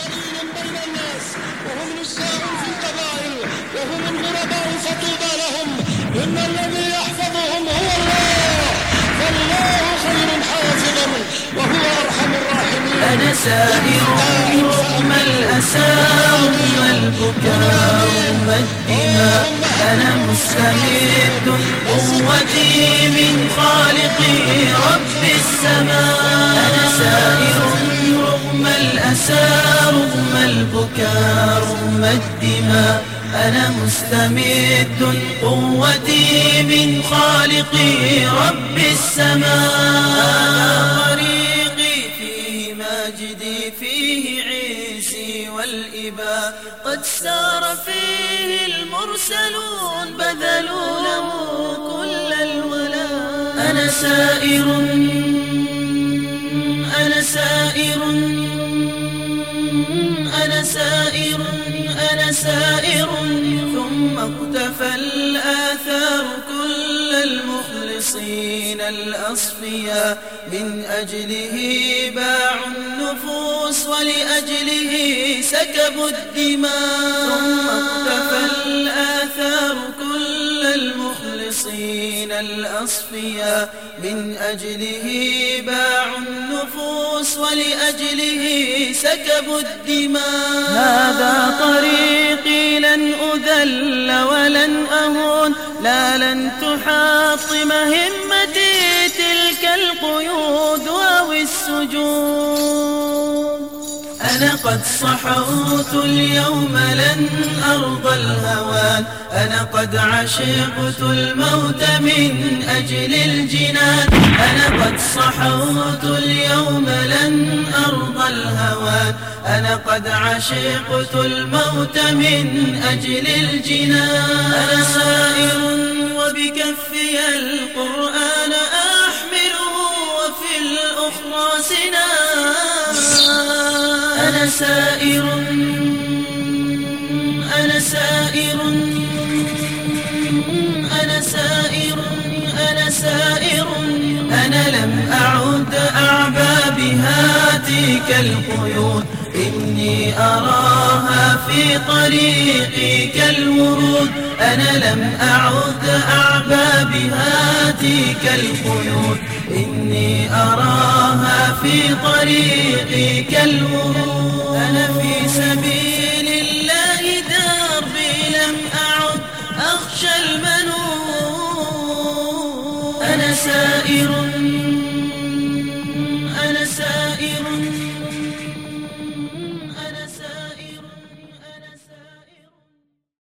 ذليل بين الناس، وهم نزاع في القبائل، وهم الغرباء فطوبى لهم. إن الذي يحفظهم هو الله، فالله خير حافظا وهو أرحم الراحمين. أنا سائر رغم الأسى رغم البكاء رغم الدماء، أنا مستمد قوتي من خالقي رب السماء. أنا سائر رغم الأسى رغم البكاء رغم الدماء، أنا مستمد قوتي من خالقي رب السماء. طريقي فيه ماجدي فيه عيسي والإباء، قد سار فيه المرسلون بذلوا له كل الولاء. أنا سائر أنا سائر أنا سائر أنا سائر، ثم اقتفى الآثار كل المخلصين الأصفياء، من أجله باعوا النفوس ولأجله سكبوا الدماء. ثم اقتفى الآثار كل المخلصين الأصفياء، من أجله باعوا النفوس ولأجله سكبوا الدماء. هذا طريقي لن أذل ولن أهون، لا لن تحطم همتي تلك القيود أو السجون. أنا قد صحوت اليوم لن أرضى الهوان، أنا قد عشقت الموت من أجل الجنان. أنا قد صحوت اليوم لن أرضى الهوان، أنا قد عشقت الموت من أجل الجنان. أنا سائر وبكفي القرآن أحمله وفي الأخرى سنان. أنا سائر أنا سائر أنا سائر أنا سائر، أنا لم أعد أعبى بهاتيك القيود، إني أراها في طريقي كالورود. أنا لم أعد أعبى بهاتيك القيود، إني أراها في طريقي كالورود. أنا في سبيل